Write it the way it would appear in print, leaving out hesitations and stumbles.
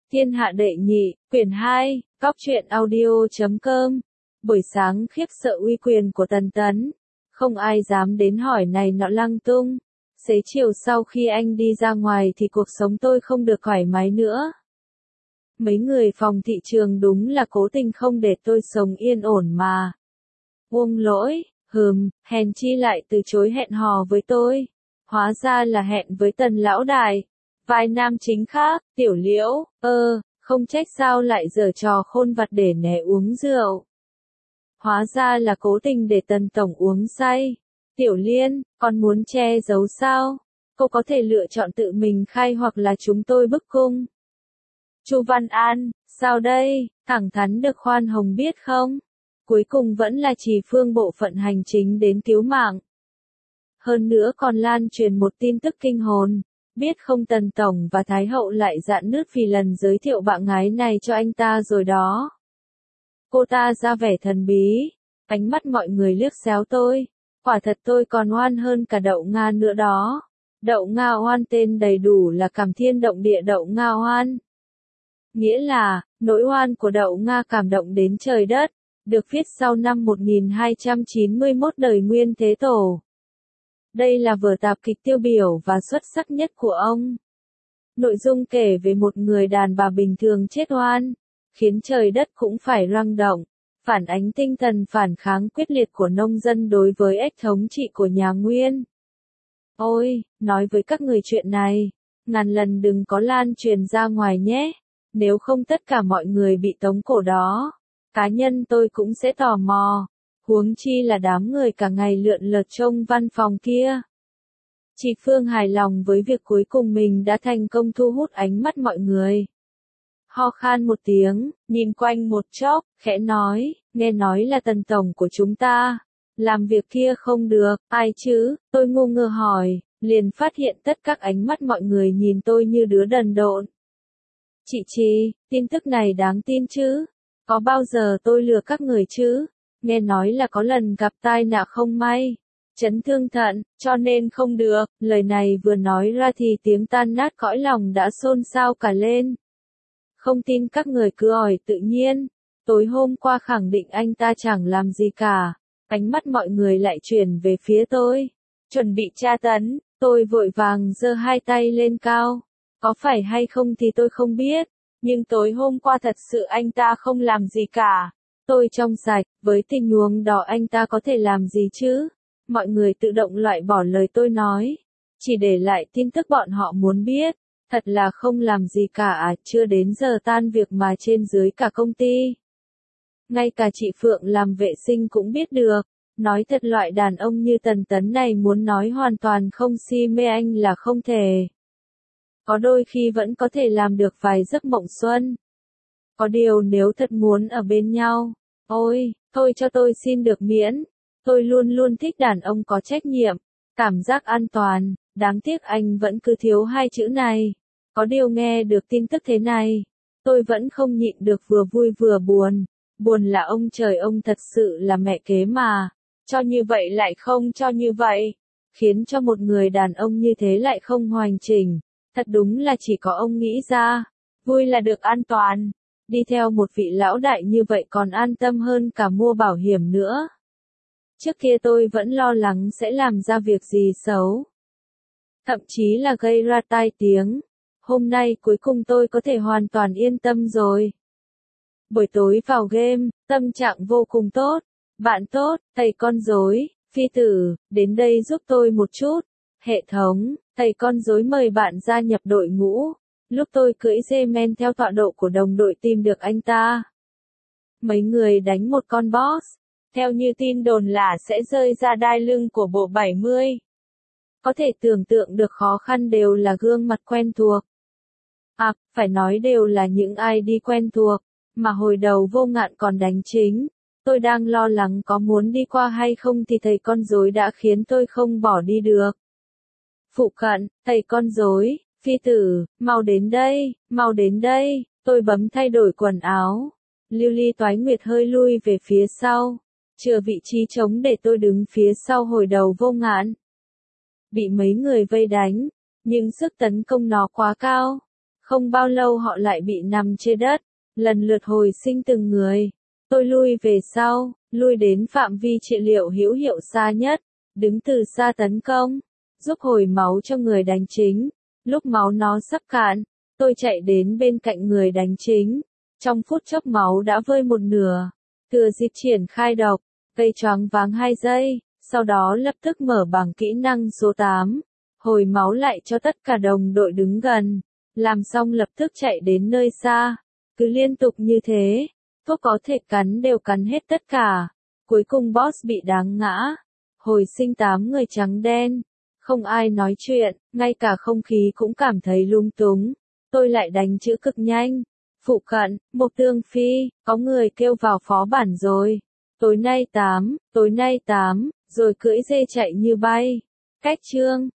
Thiên hạ đệ nhị, quyển 2, Góc truyện audio.com. Buổi sáng khiếp sợ uy quyền của Tần Tấn. Không ai dám đến hỏi này nọ lăng tung. Xế chiều sau khi anh đi ra ngoài thì cuộc sống tôi không được thoải mái nữa. Mấy người phòng thị trường đúng là cố tình không để tôi sống yên ổn mà. Buông lỗi, hèn chi lại từ chối hẹn hò với tôi. Hóa ra là hẹn với Tần lão đại. Vai nam chính khác, Tiểu Liễu, không trách sao lại giở trò khôn vặt để né uống rượu. Hóa ra là cố tình để Tần tổng uống say. Tiểu Liên, con muốn che giấu sao? Cô có thể lựa chọn tự mình khai hoặc là chúng tôi bức cung. Chu Văn An, sao đây, thẳng thắn được khoan hồng biết không? Cuối cùng vẫn là Trì Phương bộ phận hành chính đến cứu mạng. Hơn nữa còn lan truyền một tin tức kinh hồn. Biết không, Tần tổng và Thái hậu lại rạn nứt vì lần giới thiệu bạn gái này cho anh ta rồi đó. Cô ta ra vẻ thần bí, ánh mắt mọi người liếc xéo tôi. Quả thật tôi còn oan hơn cả Đậu Nga nữa đó. Đậu Nga oan tên đầy đủ là Cảm Thiên Động Địa Đậu Nga oan. Nghĩa là, nỗi oan của Đậu Nga cảm động đến trời đất, được viết sau năm 1291 đời Nguyên Thế Tổ. Đây là vở tạp kịch tiêu biểu và xuất sắc nhất của ông. Nội dung kể về một người đàn bà bình thường chết oan, khiến trời đất cũng phải rung động, phản ánh tinh thần phản kháng quyết liệt của nông dân đối với ách thống trị của nhà Nguyên. Ôi, nói với các người chuyện này, ngàn lần đừng có lan truyền ra ngoài nhé, nếu không tất cả mọi người bị tống cổ đó. Cá nhân tôi cũng sẽ tò mò. Huống chi là đám người cả ngày lượn lờ trong văn phòng kia. Chị Phương hài lòng với việc cuối cùng mình đã thành công thu hút ánh mắt mọi người. Ho khan một tiếng, nhìn quanh một chốc, khẽ nói, nghe nói là Tần tổng của chúng ta. Làm việc kia không được, ai chứ, tôi ngu ngơ hỏi, liền phát hiện tất các ánh mắt mọi người nhìn tôi như đứa đần độn. Chị, tin tức này đáng tin chứ? Có bao giờ tôi lừa các người chứ? Nghe nói là có lần gặp tai nạn không may, chấn thương thận, cho nên không được. Lời này vừa nói ra thì tiếng tan nát cõi lòng đã xôn xao cả lên. Không tin các người cứ hỏi tự nhiên. Tối hôm qua khẳng định anh ta chẳng làm gì cả. Ánh mắt mọi người lại chuyển về phía tôi. Chuẩn bị tra tấn, tôi vội vàng giơ hai tay lên cao. Có phải hay không thì tôi không biết. Nhưng tối hôm qua thật sự anh ta không làm gì cả. Tôi trong sạch, với tình huống đó anh ta có thể làm gì chứ? Mọi người tự động loại bỏ lời tôi nói. Chỉ để lại tin tức bọn họ muốn biết. Thật là không làm gì cả chưa đến giờ tan việc mà trên dưới cả công ty. Ngay cả chị Phượng làm vệ sinh cũng biết được. Nói thật loại đàn ông như Tần Tấn này muốn nói hoàn toàn không si mê anh là không thể. Có đôi khi vẫn có thể làm được vài giấc mộng xuân. Có điều nếu thật muốn ở bên nhau, ôi, thôi cho tôi xin được miễn. Tôi luôn luôn thích đàn ông có trách nhiệm, cảm giác an toàn, đáng tiếc anh vẫn cứ thiếu hai chữ này. Có điều nghe được tin tức thế này, tôi vẫn không nhịn được vừa vui vừa buồn. Buồn là ông trời ông thật sự là mẹ kế mà, cho như vậy lại không cho như vậy, khiến cho một người đàn ông như thế lại không hoàn chỉnh. Thật đúng là chỉ có ông nghĩ ra, vui là được an toàn. Đi theo một vị lão đại như vậy còn an tâm hơn cả mua bảo hiểm nữa. Trước kia tôi vẫn lo lắng sẽ làm ra việc gì xấu. Thậm chí là gây ra tai tiếng. Hôm nay cuối cùng tôi có thể hoàn toàn yên tâm rồi. Buổi tối vào game, tâm trạng vô cùng tốt. Bạn tốt, thầy con rối, phi tử, đến đây giúp tôi một chút. Hệ thống, thầy con rối mời bạn gia nhập đội ngũ. Lúc tôi cưỡi dê men theo tọa độ của đồng đội tìm được anh ta. Mấy người đánh một con boss. Theo như tin đồn là sẽ rơi ra đai lưng của bộ 70. Có thể tưởng tượng được khó khăn đều là gương mặt quen thuộc. Phải nói đều là những ai đi quen thuộc. Mà hồi đầu Vô Ngạn còn đánh chính. Tôi đang lo lắng có muốn đi qua hay không thì thầy con rối đã khiến tôi không bỏ đi được. Phụ cận, thầy con rối, phi tử, mau đến đây, tôi bấm thay đổi quần áo. Lưu Ly Toái Nguyệt hơi lui về phía sau, chừa vị trí trống để tôi đứng phía sau hồi đầu Vô Ngạn. Bị mấy người vây đánh, nhưng sức tấn công nó quá cao, Không bao lâu họ lại bị nằm trên đất, lần lượt hồi sinh từng người. Tôi lui về sau, lui đến phạm vi trị liệu hữu hiệu xa nhất, đứng từ xa tấn công, giúp hồi máu cho người đánh chính. Lúc máu nó sắp cạn, tôi chạy đến bên cạnh người đánh chính. Trong phút chốc máu đã vơi một nửa. Thừa dịp triển khai độc, gây choáng váng 2 giây, sau đó lập tức mở bảng kỹ năng số 8. Hồi máu lại cho tất cả đồng đội đứng gần. Làm xong lập tức chạy đến nơi xa. Cứ liên tục như thế, thuốc có thể cắn đều cắn hết tất cả. Cuối cùng boss bị đáng ngã. Hồi sinh 8 người trắng đen. Không ai nói chuyện, ngay cả không khí cũng cảm thấy lung túng. Tôi lại đánh chữ cực nhanh. Phụ cận, một tương phi, có người kêu vào phó bản rồi. Tối nay 8, rồi cưỡi dê chạy như bay. Cách chương.